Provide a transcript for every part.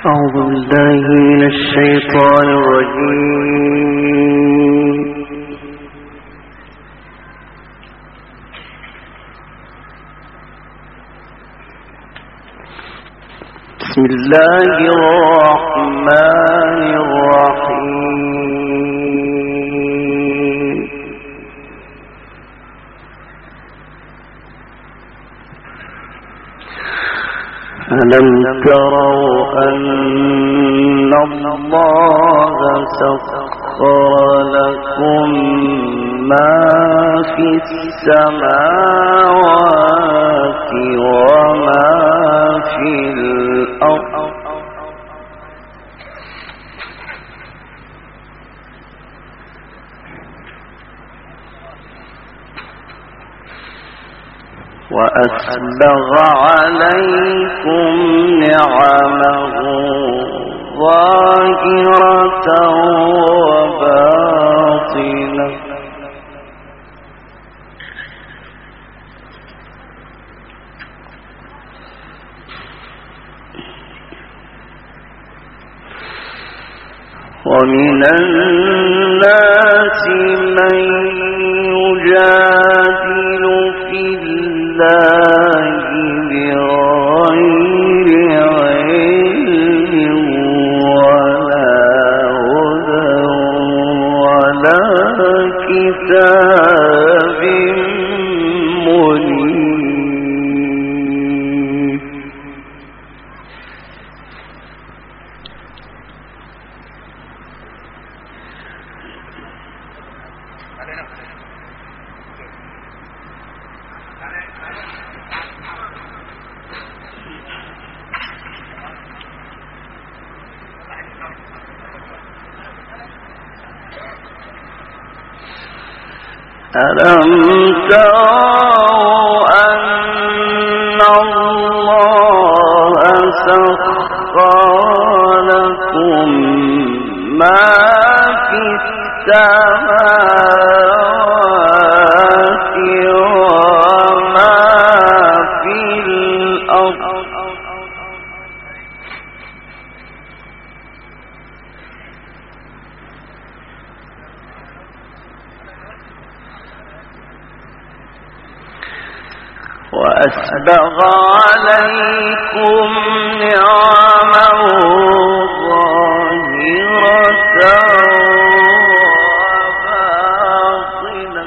أعوذ بالله من الشيطان الرجيم. بسم الله الرحمن الرحيم. ألم تروا أن الله سخر لكم ما في السماوات وما في الأرض وأسبغ عليكم نعمه ظاهرة وباطنة ومن الناس من يجادل في الله بغير علم ولا هدى ولا كتاب منير. ألم تروا أن الله سخر لكم ما في السماوات وما في الأرض وأسبغ عليكم نعمه ظاهرة وباطنة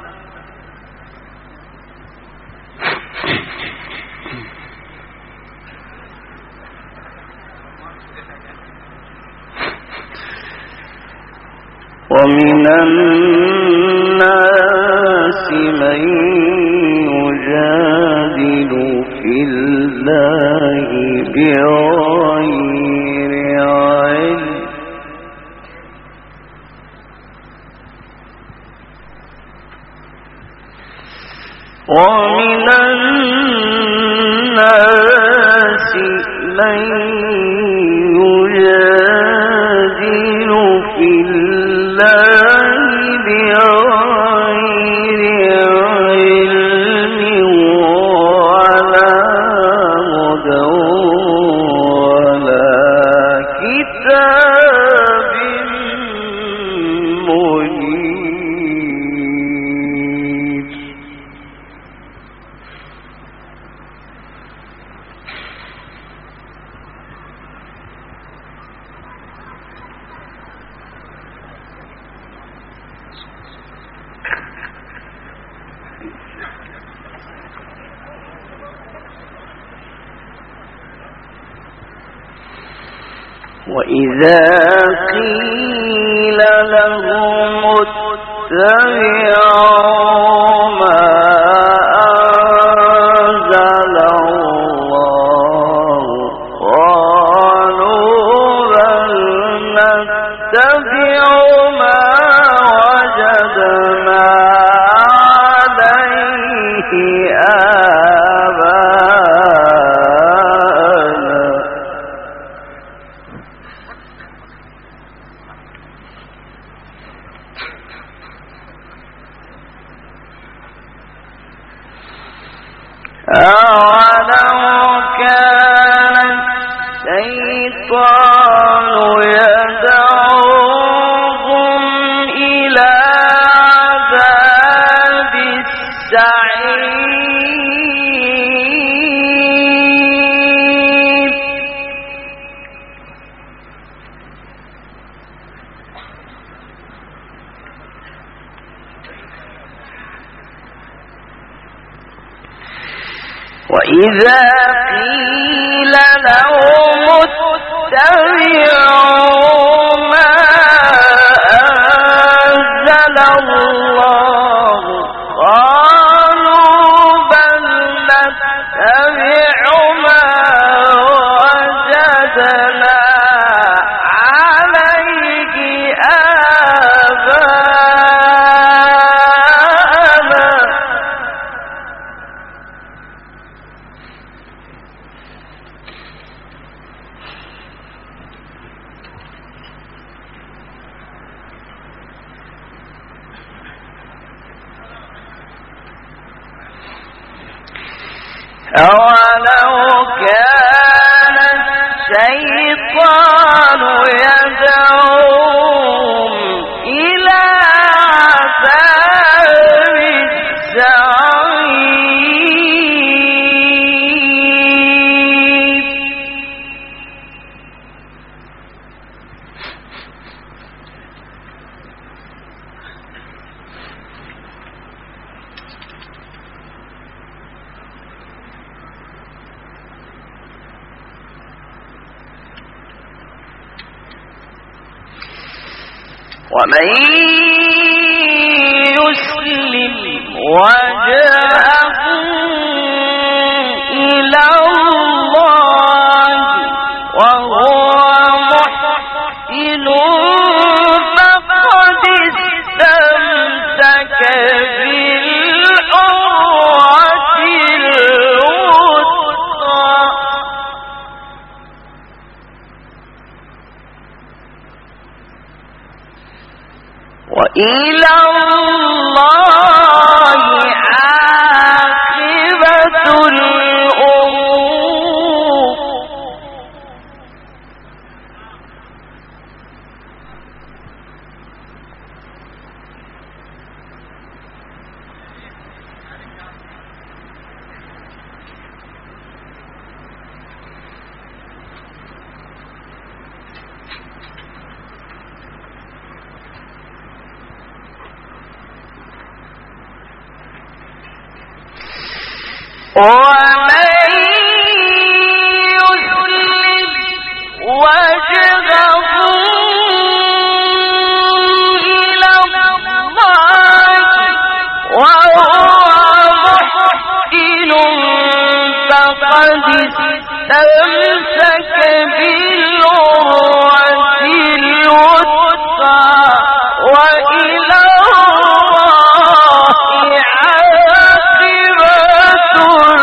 ومن الناس من يجادل في الله بغير علم ومن الناس من يجادل في الله بغير علم ولا هدى ولا كتاب منير. وإذا قيل لهم اتبعوا ما أنزل الله قالوا بل نتبع ما وجدنا عليه يدعوهم إلى عذاب السعير. وإذا قيل لهم اتبعوا ما أنزل الله قالوا بل نتبع ما وجدنا عليه آباءنا. أولو كان الشيطان يدعوهم إلى عذاب السعير. ومن يسلم وجهه إلى الله وهو محسن فقد استمسك بالعروة الوثقى. وإلى الله عاقبة الأمور. ومن يسلم وجهه إلى الله وهو محسن فقد استمسك بالعروة الوثقى. وإلى الله عاقبة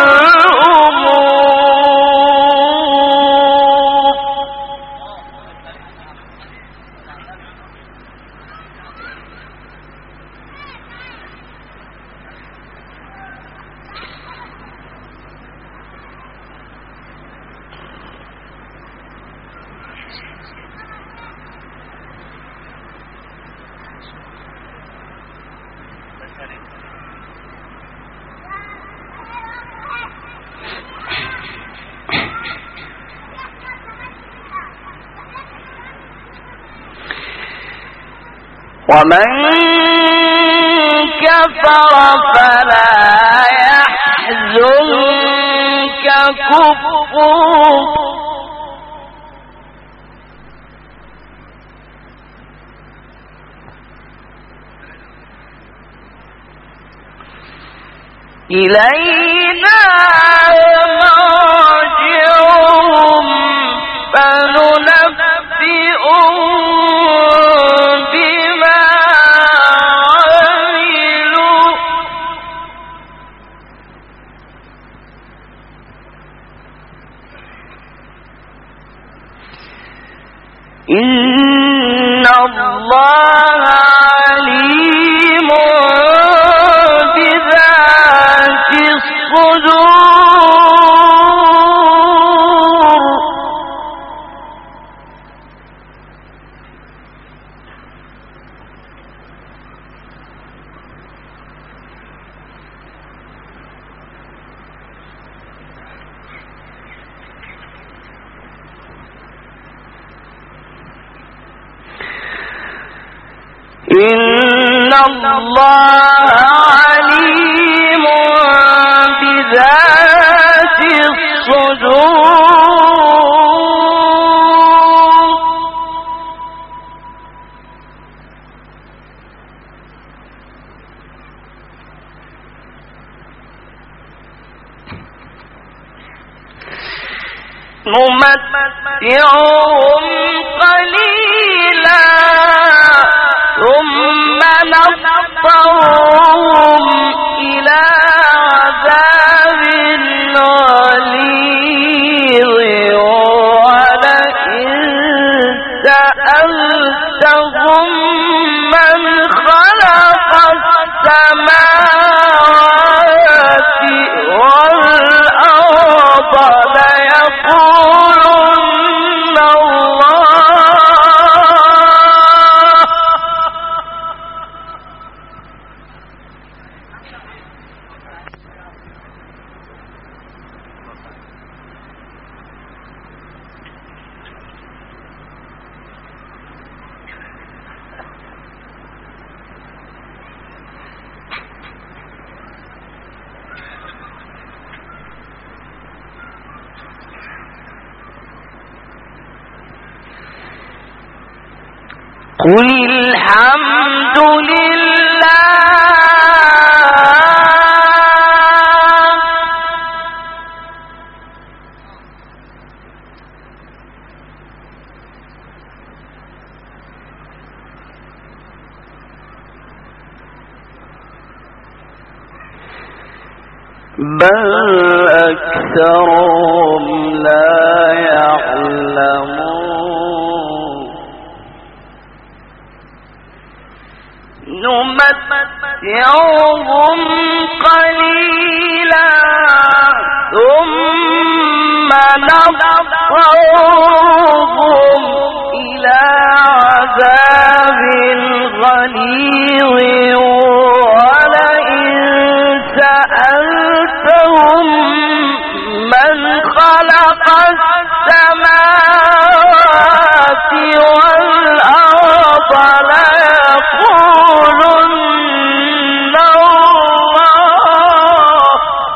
ومن كفر فلا يحزنك كفره إلينا مرجعهم فننبئهم بما عملوا إن الله عليم بذات الصدور. إن الله عليم بذات الصدور نمتعهم قليلا ثم نضطرهم إلى عذاب غليظ ولئن سألتهم من خلق السماوات والأرض ليقولن الله قل الحمد لله بل أكثرهم لا يعلمون نمتعهم قليلا ثم نضطرهم إلى عذاب غليظ ولئن سألتهم من خلق السماوات والأرض ليقولن الله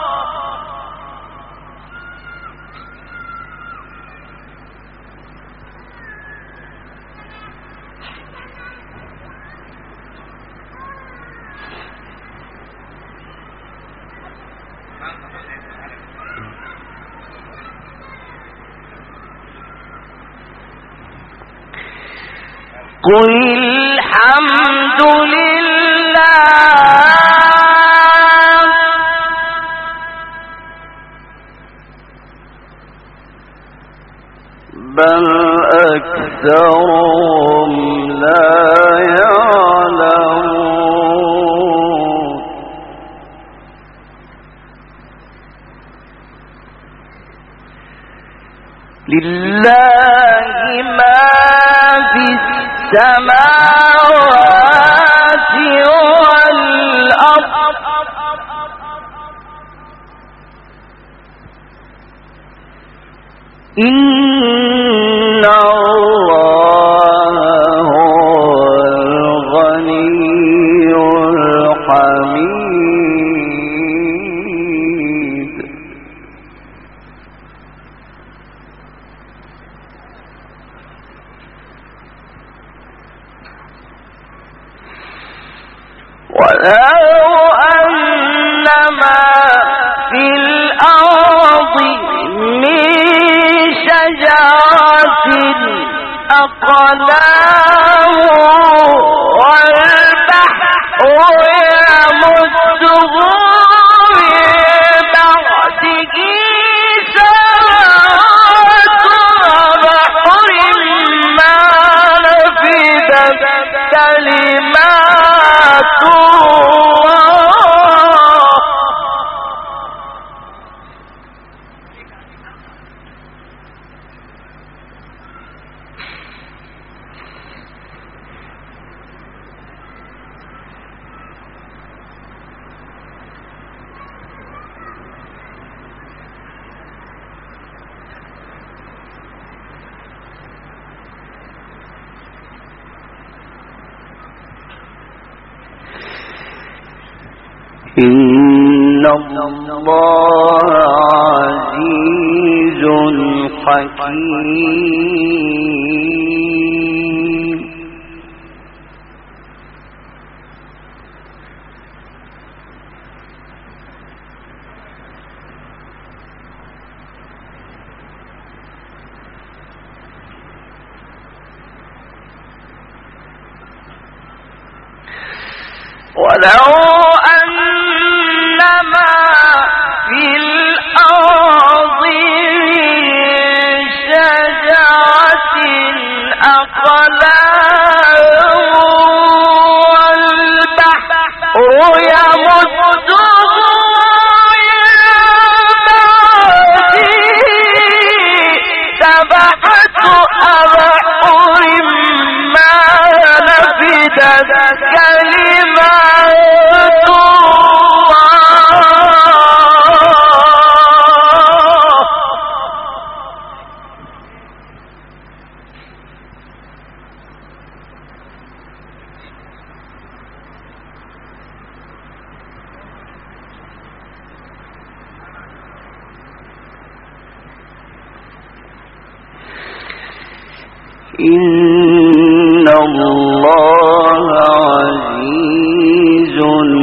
قل الحمد لله بل أكثرهم لا يعلمون لله ما في السماوات والأرض إن الله هو الغني الحميد ولو أن ما في الأرض من شجرة أقلام والبحر يمده من بعده سبعة أبحر ما نفدت كلمات إن الله عزيز حكيم. ولو أنما في الأرض شجرة أقلام والبحر يمده سبعة أبحر ما نفدت كلمات إن الله عزيز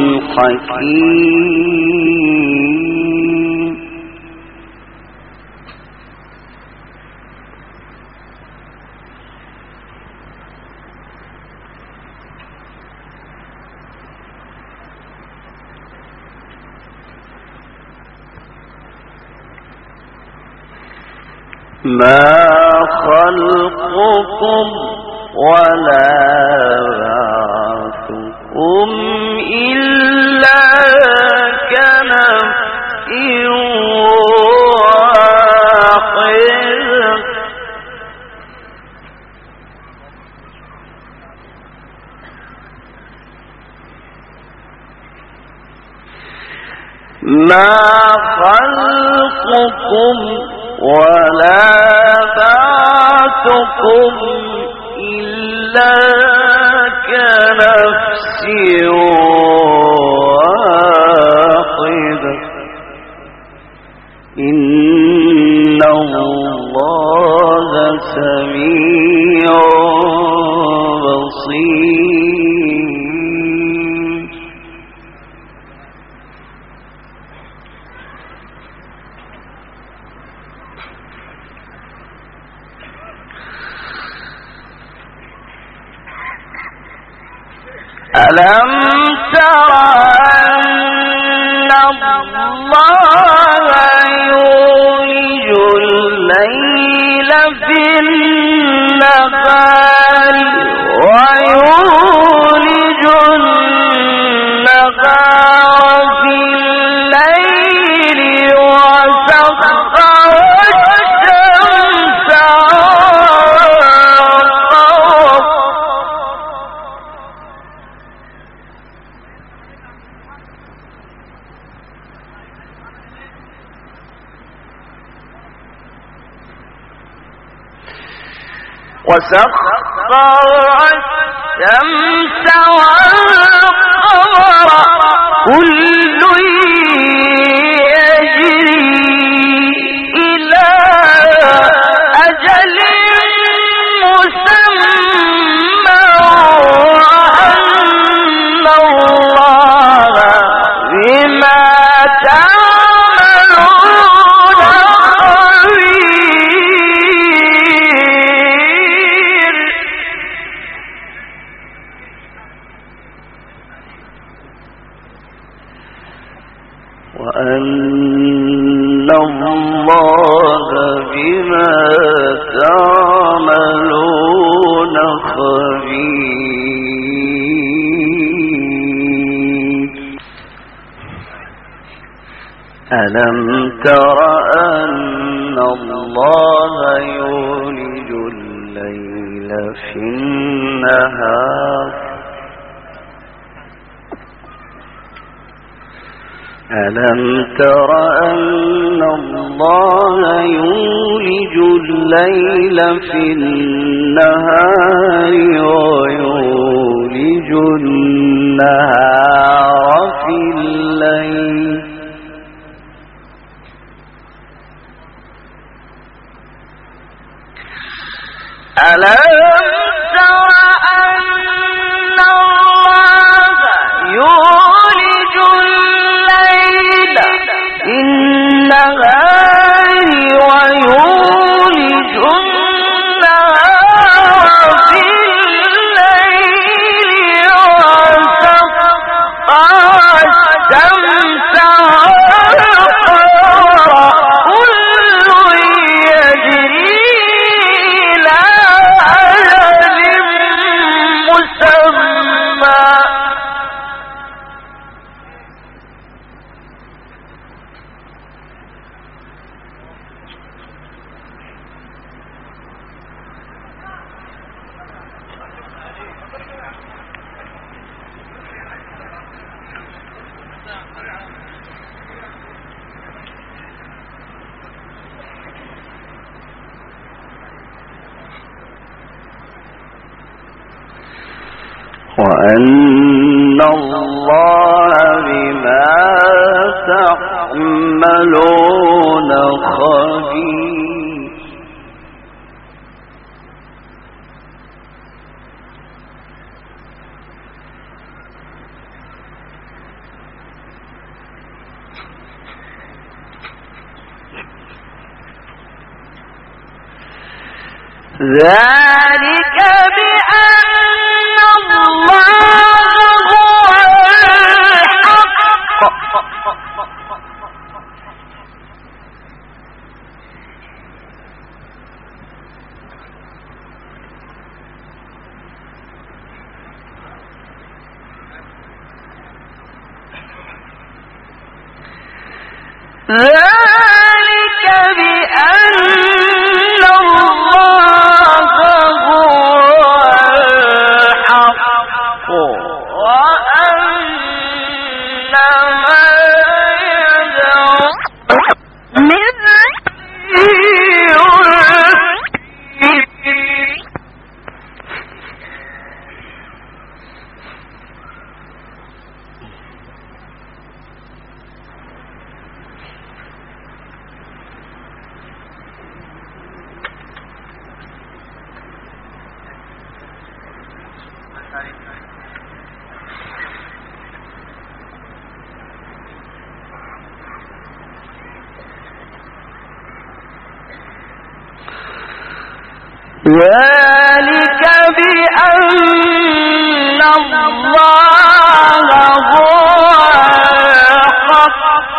حكيم. ما خلقكم ولا بعثكم إلا كنفس واحدة ما خلقكم ولا بعثكم إلا كنفس واحدة إن الله سميع بصير. ألم تر أن الله يولج الليل في النهار ويولج النهار في الليل وسخر الشمس والقمر الشمس والقمر كل يجري إلى أجل مسمى وأن الله بما تعملون خبير. وأن الله بما تعملون خبير. ألم تر أن الله يولج الليل في النهار ألم تر أن الله يولج الليل في النهار ويولج النهار في الليل وأن الله بما تعملون خبير. ذلك بأن الله هو الحق ذلك بأن ذلك بأن الله هو الحق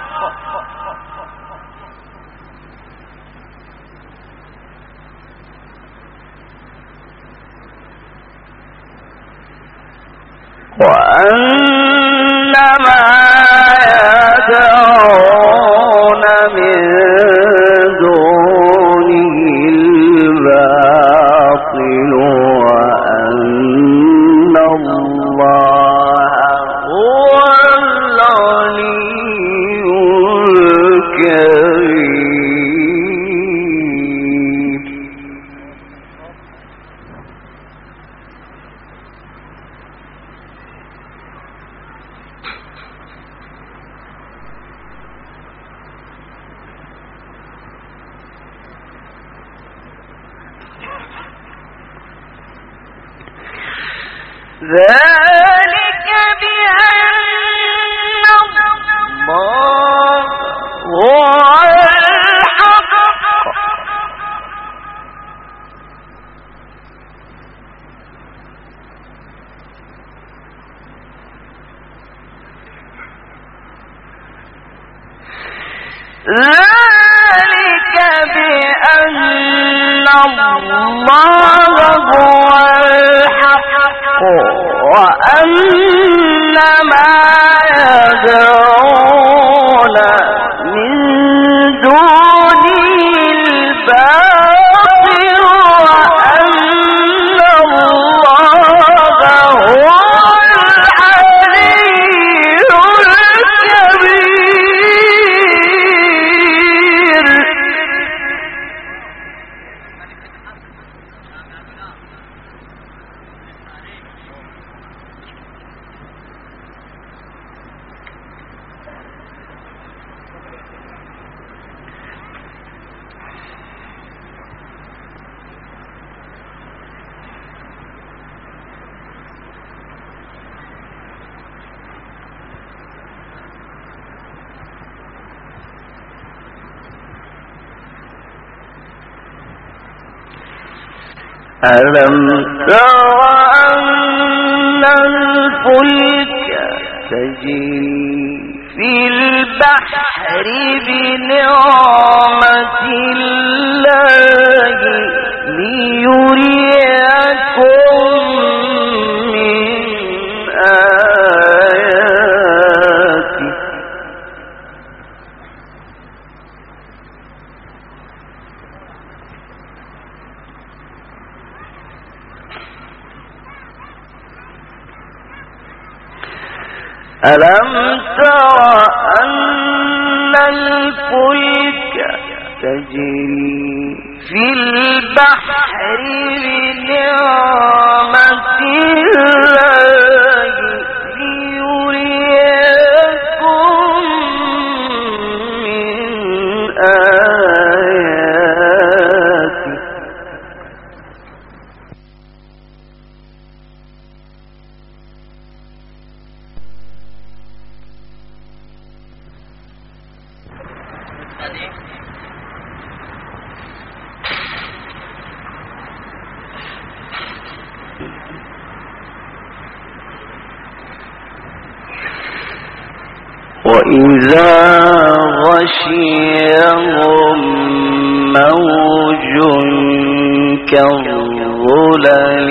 وأن ما يدعون من دونه الباطل وأن الله هو العلي الكبير. ذلك بأن الله هو الحق ذلك بأن الله هو الحق وأن ما يدعون من دونه الباطل وأن الله هو العلي الكبير. ألم تر أن الفلك تجري في البحر بنعمة الله ليريكم من آياته ألم تر أن الفلك تجري في البحر بنعمة الله ليريكم من آياته وإذا غشيهم موج كالظلل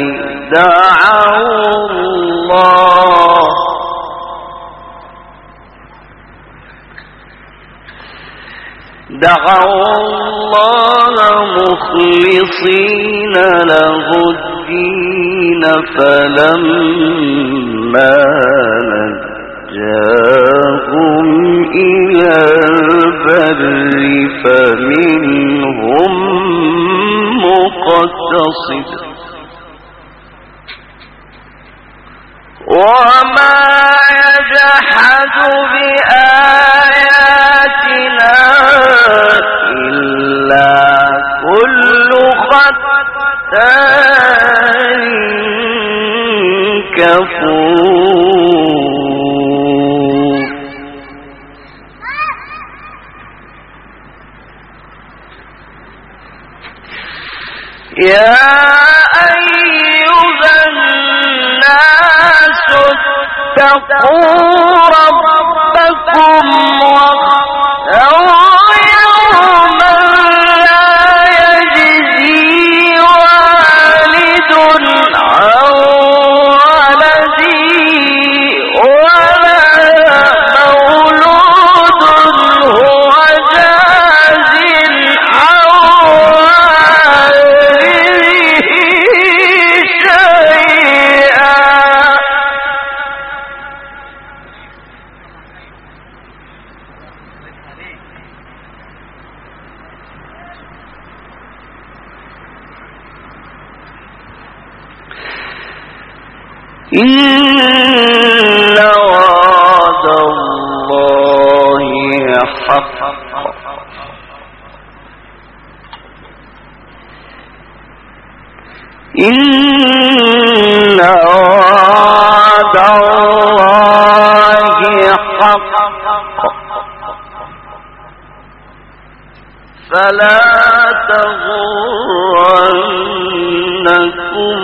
دعوا الله مخلصين له الدين فلما نجاهم إلى البر فمنهم مقتصد وما يجحد بآياتنا إلا كل ختان كفور يا أيها الناس اتقوا ربكم واخشوا يوما لا يجزي والد عن ولده ولا مولود هو جاز عن والده شيئا إن وعد الله حق إن وعد الله حق فلا تغرنكم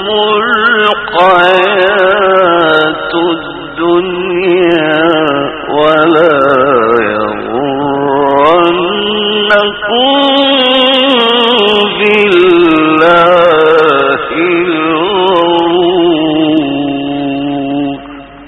الحياة الدنيا ولا يغرنكم بالله الغرور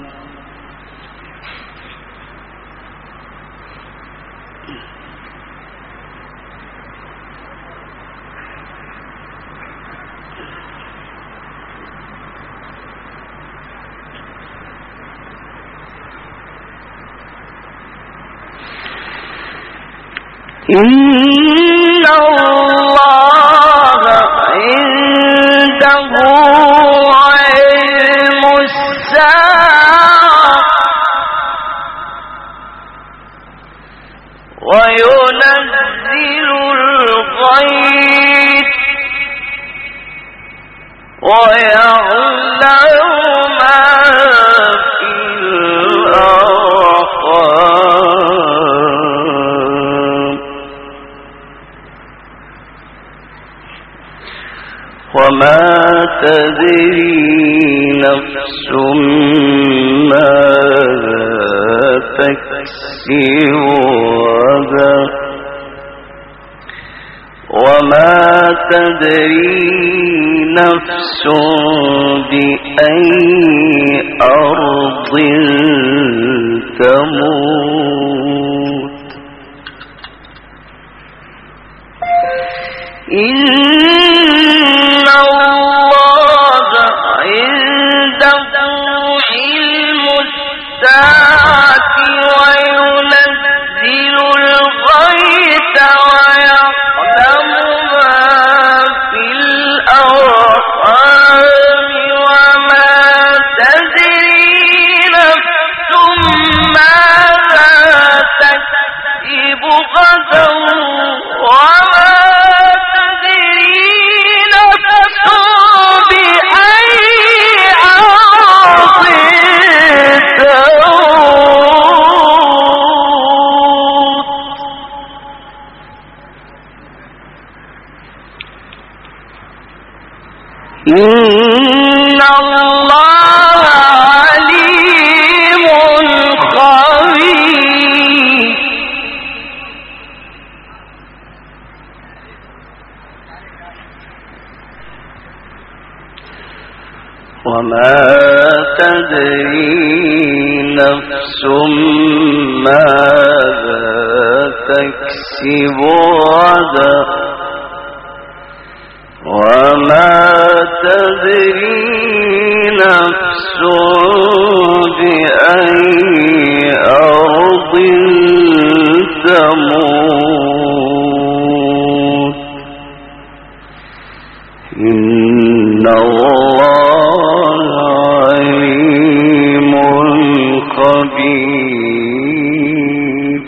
إن الله عنده علم الساعة وينزل الغيث ويعلم ما في الأرحام وما تدري نفس ماذا تكسب غدا وما تدري نفس بأي أرض تموت إن الله عنده علم الساعة وينزل الغيث ويعلم ما في الأرحام وما تدري نفس ماذا تكسب غدا وما تدري نفس بأي أرض تموت إن الله عليم خبير وما تدري نفس ماذا تكسب غدا وما تدري نفس بأي أرض تموت إن الله عليم خبير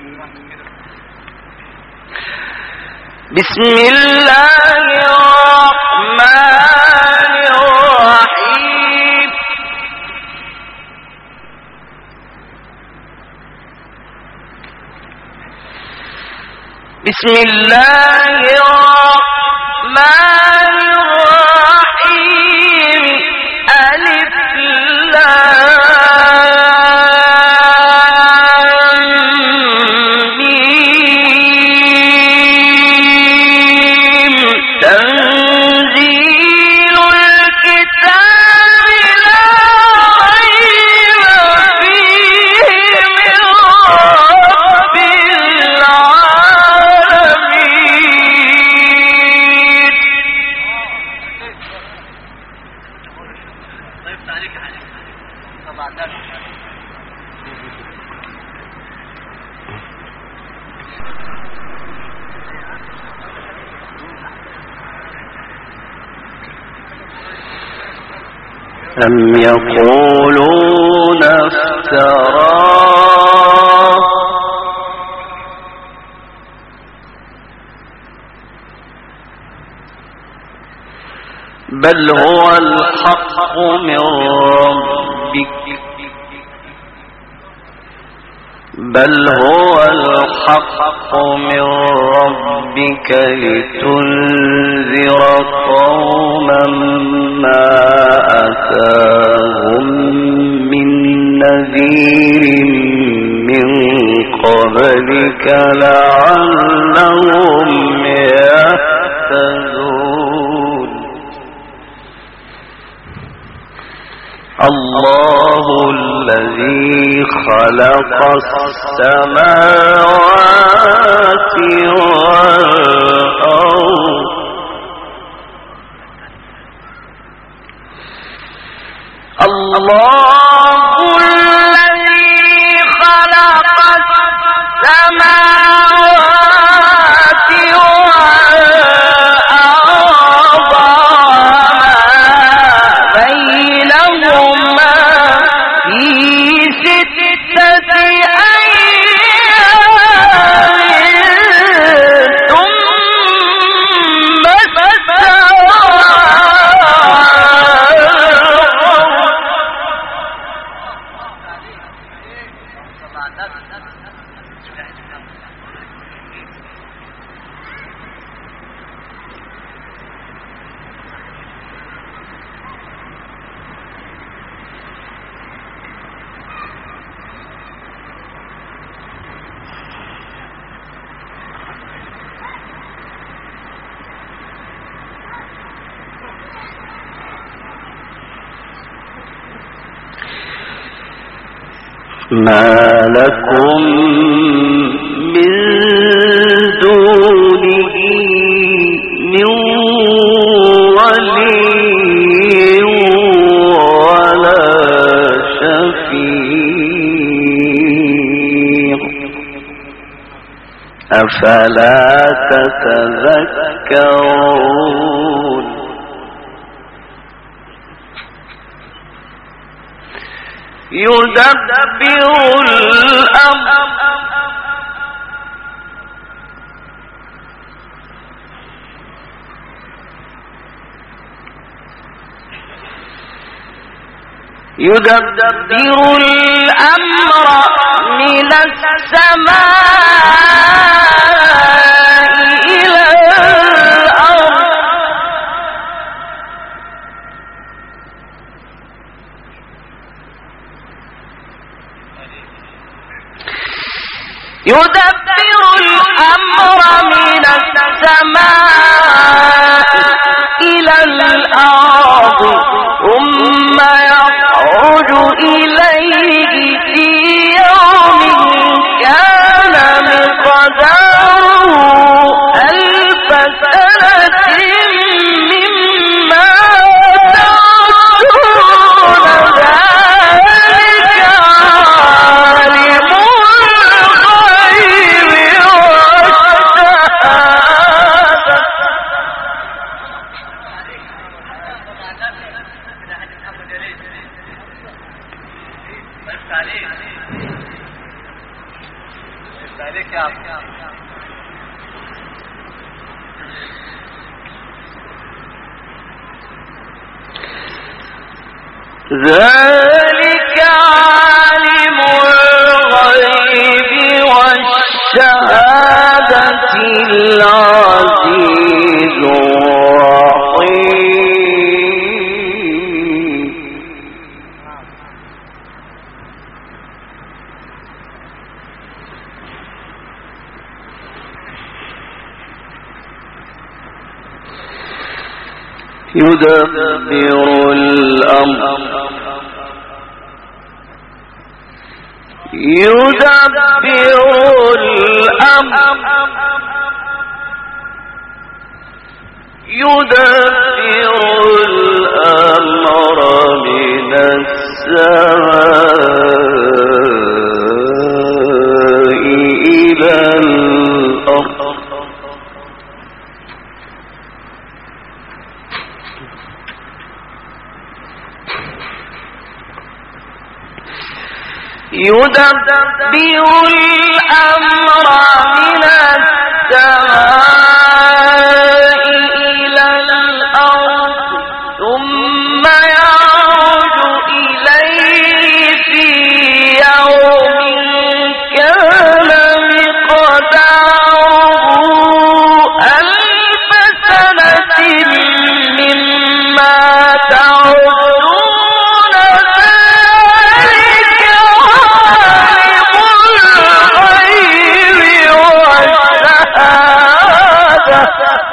بسم الله الرحمن الرحيم بسم الله الرحمن الرحيم ألف لام ميم تنزيل الكتاب لا ريب فيه من رب العالمين أم يقولون افتراه بل هو الحق من ربك بل هو الحق من ربك لتنذر قوما ما أتاهم من نذير من قبلك لعلهم يهتدون الله الذي خلق السماوات والأرض الله الذي خلق السماوات والأرض بينهما في 6 أيام ثم استوى ما لكم من دونه من ولي ولا شفيع أفلا تتذكرون يدبر الأمر من السماء إلى الأرض يدبر الأمر من السماء إلى الأرض ثم يخرج إليه في يوم كان مقداره 1000 سنة مما تعدون ذلك عالم الغيب والشهادة ذلك عالم الغيب والشهادة العزيز الرحيم يدبر الأمر من السماء إلى الأرض يدبر الأمر من السماء إلى الأرض ثم يعرج إليه في يوم كان مقداره 1000 سنة مما تعدون ذلك عالم الغيب والشهادة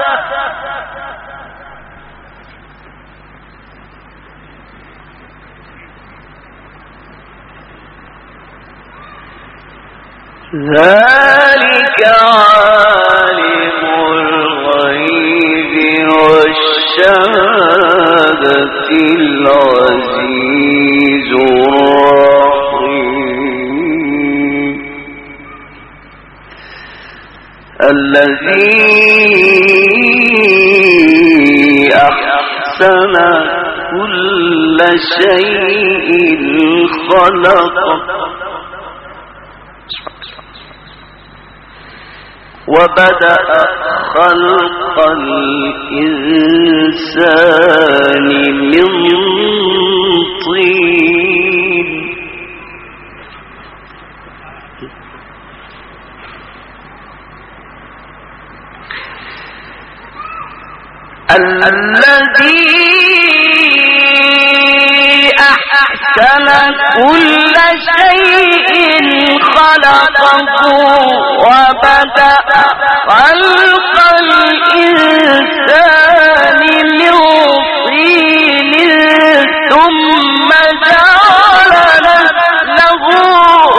ذلك عالم الغيب والشهادة العزيز الرحيم الذي أحسن كل شيء خلقه وبدأ خلق الإنسان من طين الذي أحسن كل شيء خلقه وبدأ خلق الإنسان من طين ثم جعل له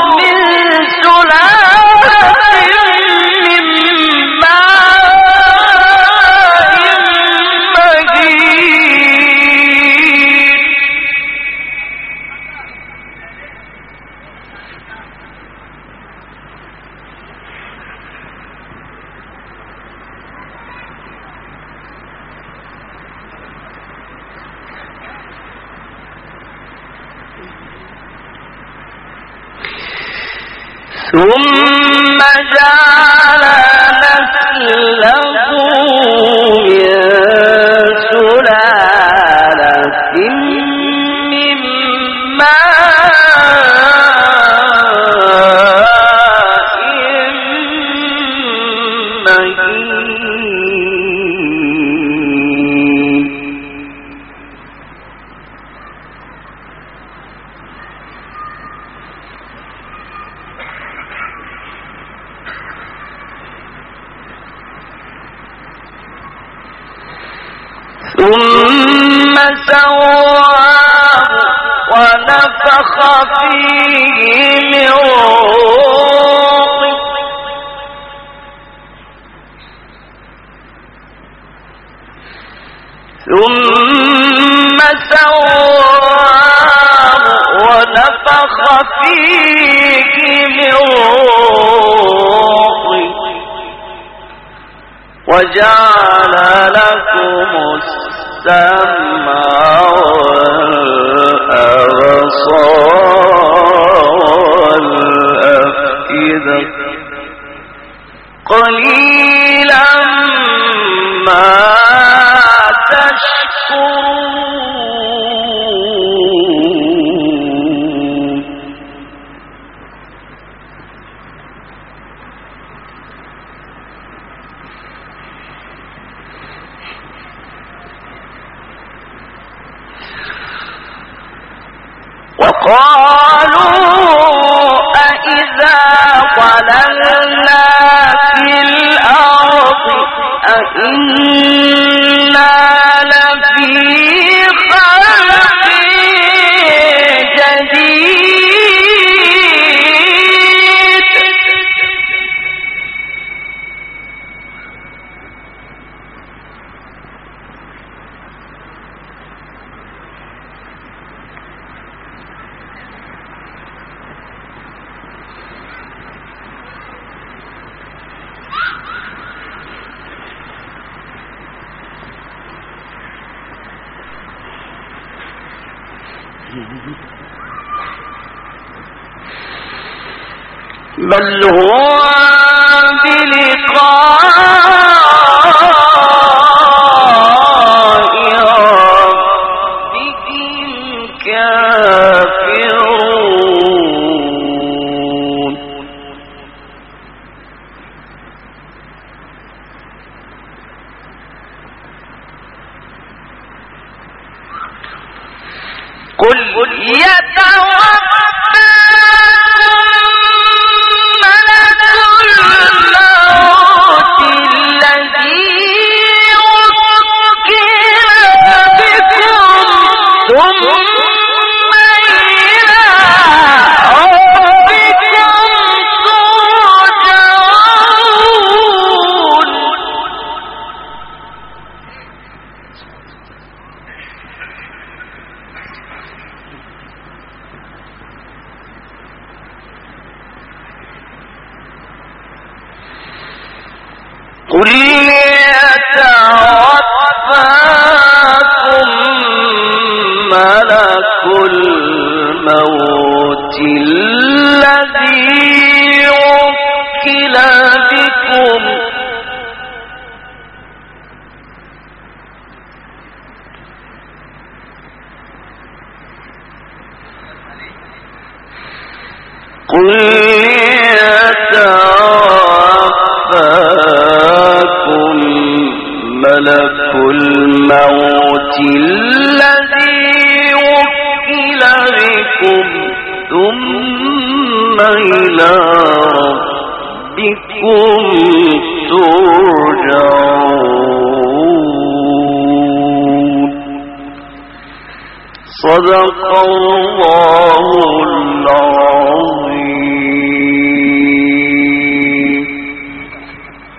ثم جعل نسله من سلالة من ماء مهين ثم سواه ونفخ فيه من روحه ثم سواه ونفخ فيه من روحه وجعل لكم السمع والأبصار والأفئدة قليلا ما تشكرون وقالوا أإذا ضللنا في الأرض أإنا لفي خلق جديد بل هو بلقاء ربهم كافرون قل قل يتوفاكم ملك الموت الذي وكل بكم قل يتوفاكم ملك الموت الذي وكل بكم ثم إلى ربكم ترجعون صدق الله العظيم